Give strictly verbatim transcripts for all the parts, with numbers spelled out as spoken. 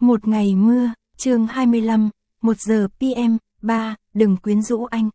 Một ngày mưa, chương hai mươi lăm, một giờ pê em, ba, đừng quyến rũ anh.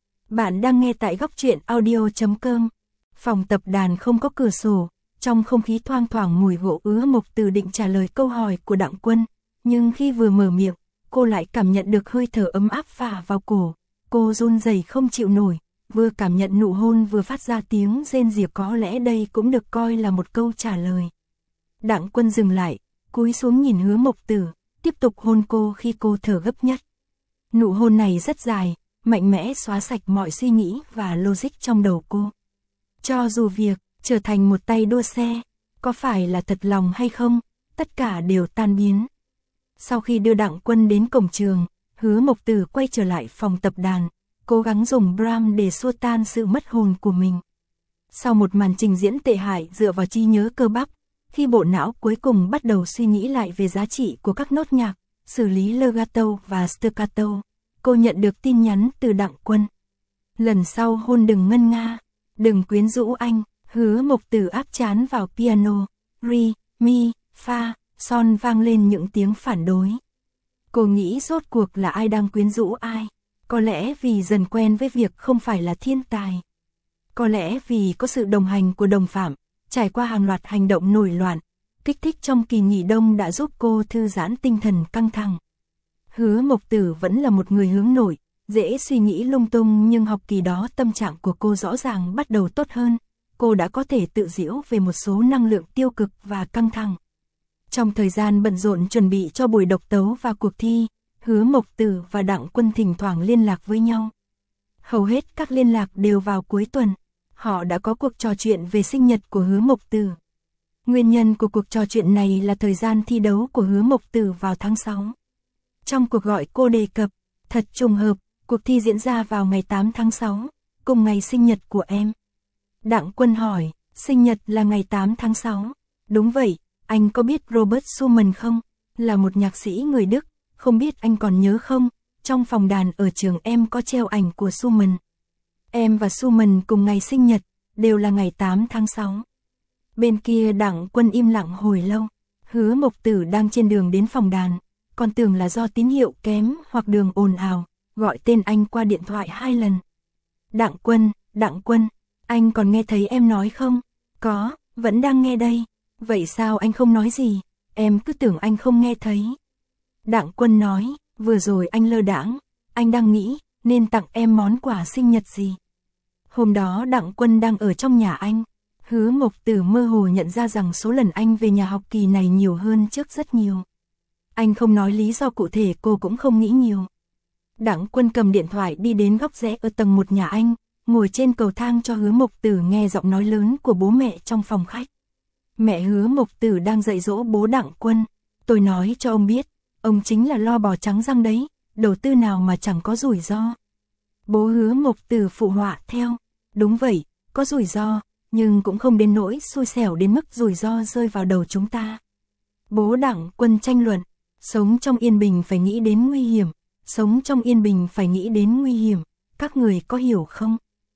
Bạn đang nghe tại góc truyện audio chấm com. Phòng tập đàn không có cửa sổ, trong không khí thoang thoảng mùi gỗ ứa. Mộc Từ định trả lời câu hỏi của Đặng Quân, nhưng khi vừa mở miệng, cô lại cảm nhận được hơi thở ấm áp phả vào cổ. Cô run rẩy không chịu nổi, vừa cảm nhận nụ hôn vừa phát ra tiếng rên rỉ, có lẽ đây cũng được coi là một câu trả lời. Đặng Quân dừng lại, cúi xuống nhìn Hứa Mộc Tử, tiếp tục hôn cô khi cô thở gấp nhất. Nụ hôn này rất dài, mạnh mẽ xóa sạch mọi suy nghĩ và logic trong đầu cô. Cho dù việc trở thành một tay đua xe, có phải là thật lòng hay không, tất cả đều tan biến. Sau khi đưa Đặng Quân đến cổng trường, Hứa Mộc Tử quay trở lại phòng tập đàn, cố gắng dùng Brahms để xua tan sự mất hồn của mình. Sau một màn trình diễn tệ hại dựa vào trí nhớ cơ bắp, khi bộ não cuối cùng bắt đầu suy nghĩ lại về giá trị của các nốt nhạc, xử lý legato và staccato, cô nhận được tin nhắn từ Đặng Quân. Lần sau hôn đừng ngân nga, đừng quyến rũ anh. Hứa Mộc Tử áp trán vào piano, re, mi, fa, son vang lên những tiếng phản đối. Cô nghĩ rốt cuộc là ai đang quyến rũ ai? Có lẽ vì dần quen với việc không phải là thiên tài. Có lẽ vì có sự đồng hành của đồng phạm, trải qua hàng loạt hành động nổi loạn, kích thích trong kỳ nghỉ đông đã giúp cô thư giãn tinh thần căng thẳng. Hứa Mộc Tử vẫn là một người hướng nội, dễ suy nghĩ lung tung, nhưng học kỳ đó tâm trạng của cô rõ ràng bắt đầu tốt hơn. Cô đã có thể tự giễu về một số năng lượng tiêu cực và căng thẳng. Trong thời gian bận rộn chuẩn bị cho buổi độc tấu và cuộc thi, Hứa Mộc Tử và Đặng Quân thỉnh thoảng liên lạc với nhau. Hầu hết các liên lạc đều vào cuối tuần. Họ đã có cuộc trò chuyện về sinh nhật của Hứa Mộc Tử. Nguyên nhân của cuộc trò chuyện này là thời gian thi đấu của Hứa Mộc Tử vào tháng sáu. Trong cuộc gọi cô đề cập, thật trùng hợp, cuộc thi diễn ra vào ngày tám tháng sáu, cùng ngày sinh nhật của em. Đặng Quân hỏi, sinh nhật là ngày tám tháng sáu. Đúng vậy, anh có biết Robert Schumann không? Là một nhạc sĩ người Đức, không biết anh còn nhớ không? Trong phòng đàn ở trường em có treo ảnh của Schumann. Em và Schumann cùng ngày sinh nhật, đều là ngày tám tháng sáu. Bên kia Đặng Quân im lặng hồi lâu. Hứa Mộc Tử đang trên đường đến phòng đàn, còn tưởng là do tín hiệu kém hoặc đường ồn ào, gọi tên anh qua điện thoại hai lần. Đặng Quân, Đặng Quân, anh còn nghe thấy em nói không? Có, vẫn đang nghe đây. Vậy sao anh không nói gì? Em cứ tưởng anh không nghe thấy. Đặng Quân nói, vừa rồi anh lơ đãng, anh đang nghĩ nên tặng em món quà sinh nhật gì. Hôm đó Đặng Quân đang ở trong nhà anh. Hứa Mộc Tử mơ hồ nhận ra rằng số lần anh về nhà học kỳ này nhiều hơn trước rất nhiều. Anh không nói lý do cụ thể, cô cũng không nghĩ nhiều. Đặng Quân cầm điện thoại đi đến góc rẽ ở tầng một nhà anh, ngồi trên cầu thang cho Hứa Mộc Tử nghe giọng nói lớn của bố mẹ trong phòng khách. Mẹ Hứa Mộc Tử đang dạy dỗ bố Đặng Quân. Tôi nói cho ông biết, ông chính là lo bò trắng răng đấy, đầu tư nào mà chẳng có rủi ro. Bố Hứa Mộc Tử phụ họa theo, đúng vậy, có rủi ro, nhưng cũng không đến nỗi xui xẻo đến mức rủi ro rơi vào đầu chúng ta. Bố Đặng Quân tranh luận, sống trong yên bình phải nghĩ đến nguy hiểm, sống trong yên bình phải nghĩ đến nguy hiểm, các người có hiểu không?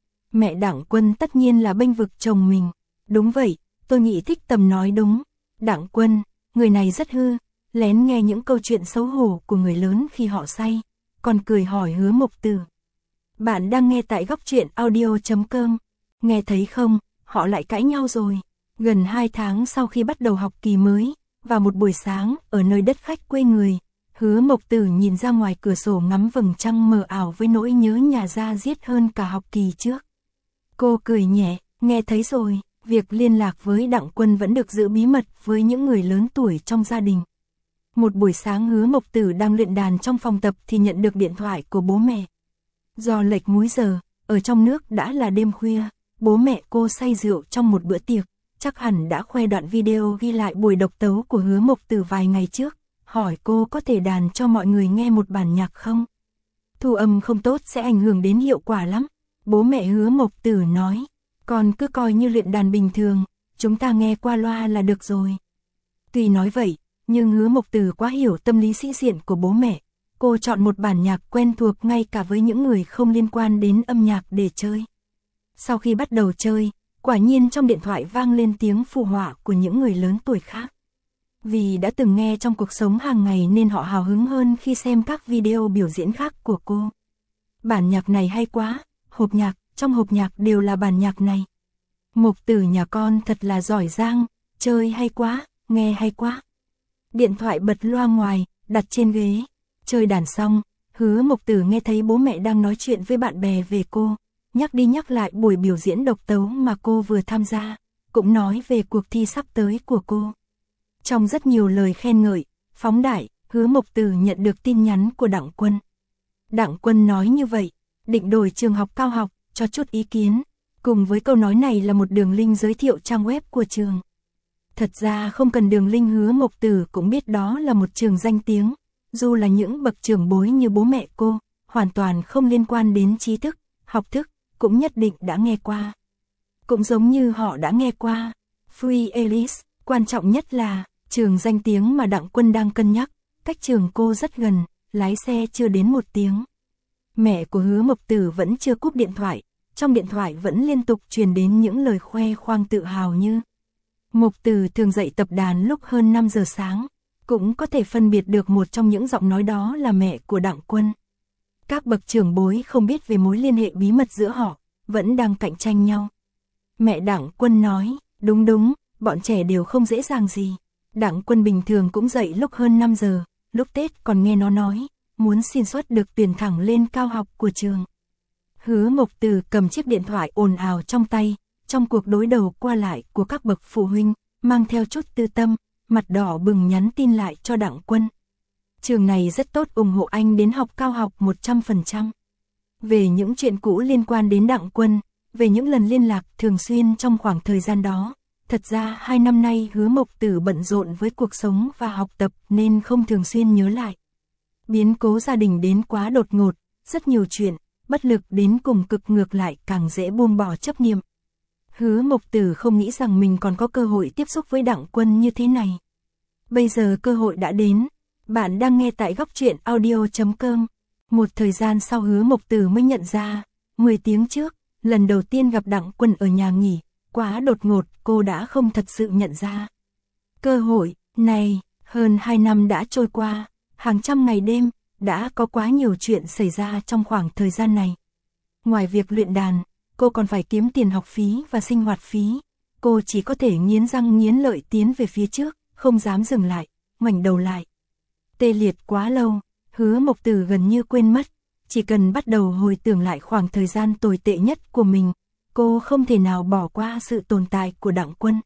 Mẹ Đặng Quân tất nhiên là bênh vực chồng mình. Đúng vậy, tôi nghĩ Thích Tầm nói đúng. Đặng Quân, người này rất hư, lén nghe những câu chuyện xấu hổ của người lớn khi họ say, còn cười hỏi Hứa Mộc Tử. Bạn đang nghe tại góc truyện audio chấm com. Nghe thấy không, họ lại cãi nhau rồi. Gần hai tháng sau khi bắt đầu học kỳ mới, vào một buổi sáng ở nơi đất khách quê người, Hứa Mộc Tử nhìn ra ngoài cửa sổ ngắm vầng trăng mờ ảo với nỗi nhớ nhà ra diết hơn cả học kỳ trước. Cô cười nhẹ, nghe thấy rồi, việc liên lạc với Đặng Quân vẫn được giữ bí mật với những người lớn tuổi trong gia đình. Một buổi sáng Hứa Mộc Tử đang luyện đàn trong phòng tập thì nhận được điện thoại của bố mẹ. Do lệch múi giờ, ở trong nước đã là đêm khuya, bố mẹ cô say rượu trong một bữa tiệc, chắc hẳn đã khoe đoạn video ghi lại buổi độc tấu của Hứa Mộc Tử vài ngày trước, hỏi cô có thể đàn cho mọi người nghe một bản nhạc không? Thu âm không tốt sẽ ảnh hưởng đến hiệu quả lắm. Bố mẹ Hứa Mộc Tử nói, con cứ coi như luyện đàn bình thường, chúng ta nghe qua loa là được rồi. Tuy nói vậy, nhưng Hứa Mộc Tử quá hiểu tâm lý sĩ diện của bố mẹ. Cô chọn một bản nhạc quen thuộc ngay cả với những người không liên quan đến âm nhạc để chơi. Sau khi bắt đầu chơi, quả nhiên trong điện thoại vang lên tiếng phụ họa của những người lớn tuổi khác. Vì đã từng nghe trong cuộc sống hàng ngày nên họ hào hứng hơn khi xem các video biểu diễn khác của cô. Bản nhạc này hay quá, hộp nhạc, trong hộp nhạc đều là bản nhạc này. Mục Tử nhà con thật là giỏi giang, chơi hay quá, nghe hay quá. Điện thoại bật loa ngoài, đặt trên ghế, chơi đàn xong, Hứa Mục Tử nghe thấy bố mẹ đang nói chuyện với bạn bè về cô, nhắc đi nhắc lại buổi biểu diễn độc tấu mà cô vừa tham gia, cũng nói về cuộc thi sắp tới của cô. Trong rất nhiều lời khen ngợi, phóng đại, Hứa Mục Tử nhận được tin nhắn của Đặng Quân. Đặng Quân nói như vậy, định đổi trường học cao học, cho chút ý kiến. Cùng với câu nói này là một đường link giới thiệu trang web của trường. Thật ra không cần đường link, Hứa Mục Tử cũng biết đó là một trường danh tiếng. Dù là những bậc trưởng bối như bố mẹ cô, hoàn toàn không liên quan đến trí thức, học thức, cũng nhất định đã nghe qua. Cũng giống như họ đã nghe qua Free Alice, quan trọng nhất là trường danh tiếng mà Đặng Quân đang cân nhắc, cách trường cô rất gần, lái xe chưa đến một tiếng. Mẹ của Hứa Mục Tử vẫn chưa cúp điện thoại, trong điện thoại vẫn liên tục truyền đến những lời khoe khoang tự hào như: Mục Tử thường dậy tập đàn lúc hơn năm giờ sáng, cũng có thể phân biệt được một trong những giọng nói đó là mẹ của Đặng Quân. Các bậc trưởng bối không biết về mối liên hệ bí mật giữa họ, vẫn đang cạnh tranh nhau. Mẹ Đặng Quân nói, đúng đúng, bọn trẻ đều không dễ dàng gì. Đặng Quân bình thường cũng dậy lúc hơn năm giờ, lúc Tết còn nghe nó nói, muốn xin suất được tuyển thẳng lên cao học của trường. Hứa Mục Tử cầm chiếc điện thoại ồn ào trong tay, trong cuộc đối đầu qua lại của các bậc phụ huynh, mang theo chút tư tâm, mặt đỏ bừng nhắn tin lại cho Đặng Quân. Trường này rất tốt, ủng hộ anh đến học cao học một trăm phần trăm. Về những chuyện cũ liên quan đến Đặng Quân, về những lần liên lạc thường xuyên trong khoảng thời gian đó, thật ra hai năm nay Hứa Mục Tử bận rộn với cuộc sống và học tập nên không thường xuyên nhớ lại. Biến cố gia đình đến quá đột ngột, rất nhiều chuyện, bất lực đến cùng cực, ngược lại càng dễ buông bỏ chấp niệm. Hứa Mục Tử không nghĩ rằng mình còn có cơ hội tiếp xúc với Đặng Quân như thế này. Bây giờ cơ hội đã đến. Bạn đang nghe tại góc truyện audio chấm com. Một thời gian sau Hứa Mục Tử mới nhận ra, mười tiếng trước, lần đầu tiên gặp Đặng Quân ở nhà nghỉ, quá đột ngột cô đã không thật sự nhận ra. Cơ hội này, hơn hai năm đã trôi qua, hàng trăm ngày đêm, đã có quá nhiều chuyện xảy ra trong khoảng thời gian này. Ngoài việc luyện đàn, cô còn phải kiếm tiền học phí và sinh hoạt phí. Cô chỉ có thể nghiến răng nghiến lợi tiến về phía trước, không dám dừng lại, ngoảnh đầu lại. Tê liệt quá lâu, Hứa Mục Tử gần như quên mất, chỉ cần bắt đầu hồi tưởng lại khoảng thời gian tồi tệ nhất của mình, cô không thể nào bỏ qua sự tồn tại của Đặng Quân.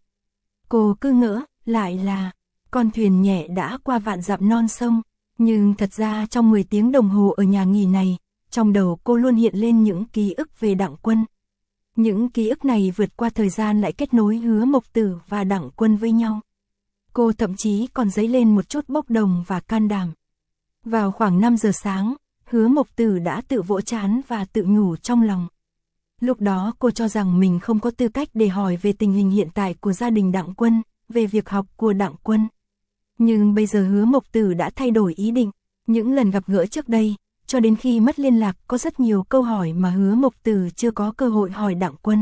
Cô cứ ngỡ, lại là con thuyền nhẹ đã qua vạn dặm non sông, nhưng thật ra trong mười tiếng đồng hồ ở nhà nghỉ này, trong đầu cô luôn hiện lên những ký ức về Đặng Quân. Những ký ức này vượt qua thời gian lại kết nối Hứa Mục Tử và Đặng Quân với nhau. Cô thậm chí còn dấy lên một chút bốc đồng và can đảm. Vào khoảng năm giờ sáng, Hứa Mục Tử đã tự vỗ trán và tự nhủ trong lòng. Lúc đó cô cho rằng mình không có tư cách để hỏi về tình hình hiện tại của gia đình Đặng Quân, về việc học của Đặng Quân. Nhưng bây giờ Hứa Mục Tử đã thay đổi ý định. Những lần gặp gỡ trước đây, cho đến khi mất liên lạc, có rất nhiều câu hỏi mà Hứa Mục Tử chưa có cơ hội hỏi Đặng Quân.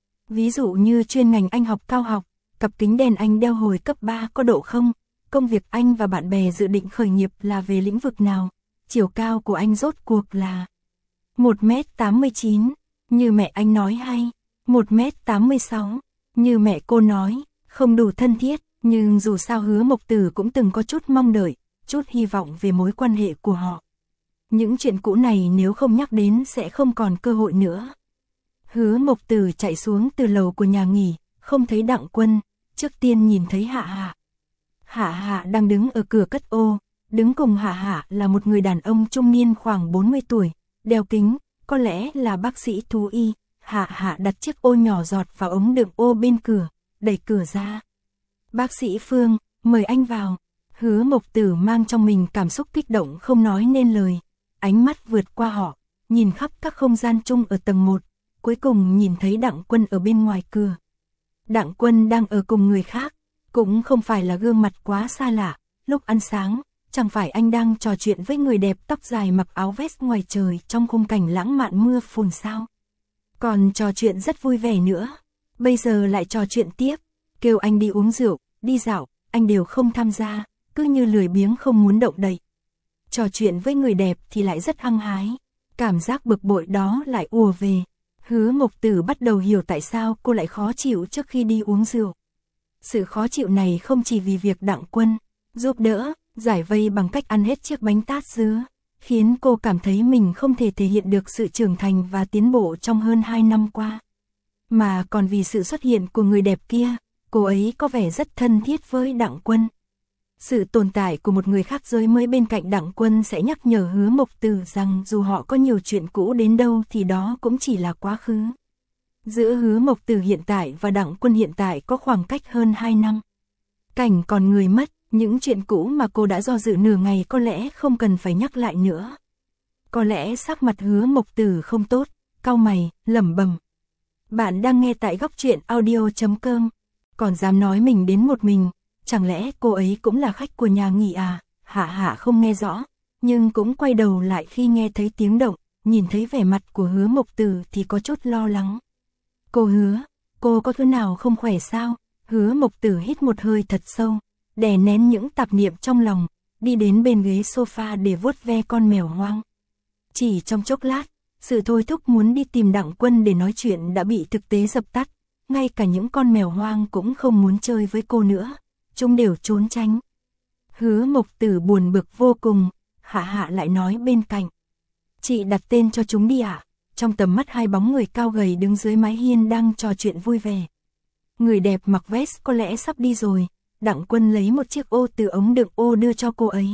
Ví dụ như chuyên ngành anh học cao học, cặp kính đèn anh đeo hồi cấp ba có độ không, công việc anh và bạn bè dự định khởi nghiệp là về lĩnh vực nào, chiều cao của anh rốt cuộc là một mét tám mươi chín, như mẹ anh nói, hay một mét tám mươi sáu, như mẹ cô nói, không đủ thân thiết. Nhưng dù sao Hứa Mục Tử cũng từng có chút mong đợi, chút hy vọng về mối quan hệ của họ. Những chuyện cũ này nếu không nhắc đến sẽ không còn cơ hội nữa. Hứa Mục Tử chạy xuống từ lầu của nhà nghỉ, không thấy Đặng Quân, trước tiên nhìn thấy Hạ Hạ. Hạ Hạ đang đứng ở cửa cất ô, đứng cùng Hạ Hạ là một người đàn ông trung niên khoảng bốn mươi tuổi, đeo kính, có lẽ là bác sĩ thú y. Hạ Hạ đặt chiếc ô nhỏ giọt vào ống đựng ô bên cửa, đẩy cửa ra. Bác sĩ Phương, mời anh vào. Hứa Mục Tử mang trong mình cảm xúc kích động không nói nên lời, ánh mắt vượt qua họ, nhìn khắp các không gian chung ở tầng một, cuối cùng nhìn thấy Đặng Quân ở bên ngoài cửa. Đặng Quân đang ở cùng người khác, cũng không phải là gương mặt quá xa lạ. Lúc ăn sáng, chẳng phải anh đang trò chuyện với người đẹp tóc dài mặc áo vest ngoài trời trong khung cảnh lãng mạn mưa phùn sao? Còn trò chuyện rất vui vẻ nữa. Bây giờ lại trò chuyện tiếp, kêu anh đi uống rượu, đi dạo, anh đều không tham gia, cứ như lười biếng không muốn động đậy. Trò chuyện với người đẹp thì lại rất hăng hái, cảm giác bực bội đó lại ùa về. Hứa Mộc Tử bắt đầu hiểu tại sao cô lại khó chịu trước khi đi uống rượu. Sự khó chịu này không chỉ vì việc Đặng Quân giúp đỡ, giải vây bằng cách ăn hết chiếc bánh tát dứa, khiến cô cảm thấy mình không thể thể hiện được sự trưởng thành và tiến bộ trong hơn hai năm qua. Mà còn vì sự xuất hiện của người đẹp kia, cô ấy có vẻ rất thân thiết với Đặng Quân. Sự tồn tại của một người khác giới mới bên cạnh Đặng Quân sẽ nhắc nhở Hứa Mộc Tử rằng dù họ có nhiều chuyện cũ đến đâu thì đó cũng chỉ là quá khứ. Giữa Hứa Mộc Tử hiện tại và Đặng Quân hiện tại có khoảng cách hơn hai năm. Cảnh còn người mất, những chuyện cũ mà cô đã do dự nửa ngày có lẽ không cần phải nhắc lại nữa. Có lẽ sắc mặt Hứa Mộc Tử không tốt, cau mày, lẩm bẩm. Bạn đang nghe tại góc truyện audio chấm com, còn dám nói mình đến một mình, chẳng lẽ cô ấy cũng là khách của nhà nghỉ à? Hạ Hạ không nghe rõ, nhưng cũng quay đầu lại khi nghe thấy tiếng động, nhìn thấy vẻ mặt của Hứa Mộc Tử thì có chút lo lắng. Cô Hứa, cô có thứ nào không khỏe sao? Hứa Mộc Tử hít một hơi thật sâu, đè nén những tạp niệm trong lòng, đi đến bên ghế sofa để vuốt ve con mèo hoang. Chỉ trong chốc lát, sự thôi thúc muốn đi tìm Đặng Quân để nói chuyện đã bị thực tế dập tắt, ngay cả những con mèo hoang cũng không muốn chơi với cô nữa, chúng đều trốn tránh. Hứa Mộc Tử buồn bực vô cùng, Hạ Hạ lại nói bên cạnh. Chị đặt tên cho chúng đi ạ. À? Trong tầm mắt hai bóng người cao gầy đứng dưới mái hiên đang trò chuyện vui vẻ. Người đẹp mặc vest có lẽ sắp đi rồi, Đặng Quân lấy một chiếc ô từ ống đựng ô đưa cho cô ấy.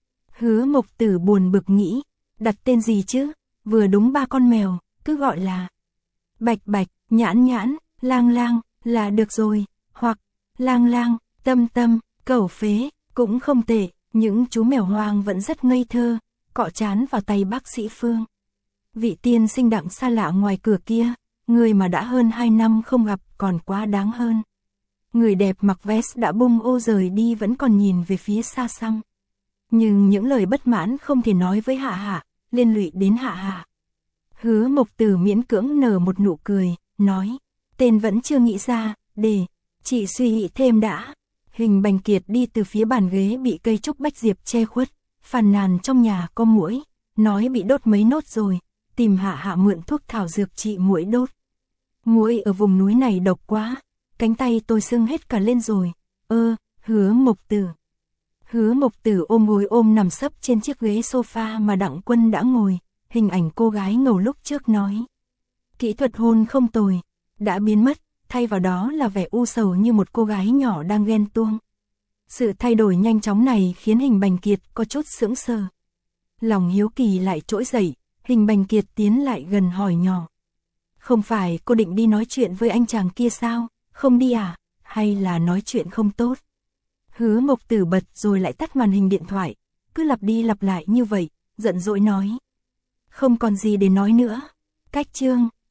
Hứa Mộc Tử buồn bực nghĩ, đặt tên gì chứ, vừa đúng ba con mèo, cứ gọi là Bạch Bạch, Nhãn Nhãn, Lang Lang, là được rồi, hoặc Lang Lang, Tâm Tâm, Cẩu Phế, cũng không tệ, những chú mèo hoang vẫn rất ngây thơ, cọ trán vào tay bác sĩ Phương. Vị tiên sinh Đặng xa lạ ngoài cửa kia, người mà đã hơn hai năm không gặp còn quá đáng hơn. Người đẹp mặc vest đã bung ô rời đi vẫn còn nhìn về phía xa xăm. Nhưng những lời bất mãn không thể nói với Hạ Hạ, liên lụy đến Hạ Hạ. Hứa Mộc Tử miễn cưỡng nở một nụ cười, nói, tên vẫn chưa nghĩ ra, để chị suy nghĩ thêm đã. Hình Bành Kiệt đi từ phía bàn ghế bị cây trúc bách diệp che khuất, phàn nàn trong nhà có muỗi, nói bị đốt mấy nốt rồi, tìm Hạ Hạ mượn thuốc thảo dược trị muỗi đốt. Muỗi ở vùng núi này độc quá, cánh tay tôi sưng hết cả lên rồi. Ơ, Hứa Mộc Tử. Hứa Mộc Tử ôm gối ôm nằm sấp trên chiếc ghế sofa mà Đặng Quân đã ngồi, hình ảnh cô gái ngầu lúc trước nói. Kỹ thuật hôn không tồi, đã biến mất, thay vào đó là vẻ u sầu như một cô gái nhỏ đang ghen tuông. Sự thay đổi nhanh chóng này khiến Hình Bành Kiệt có chút sững sờ. Lòng hiếu kỳ lại trỗi dậy, Hình Bành Kiệt tiến lại gần hỏi nhỏ. Không phải cô định đi nói chuyện với anh chàng kia sao, không đi à, hay là nói chuyện không tốt? Hứa Mộc Tử bật rồi lại tắt màn hình điện thoại, cứ lặp đi lặp lại như vậy, giận dỗi nói. Không còn gì để nói nữa, cách chương.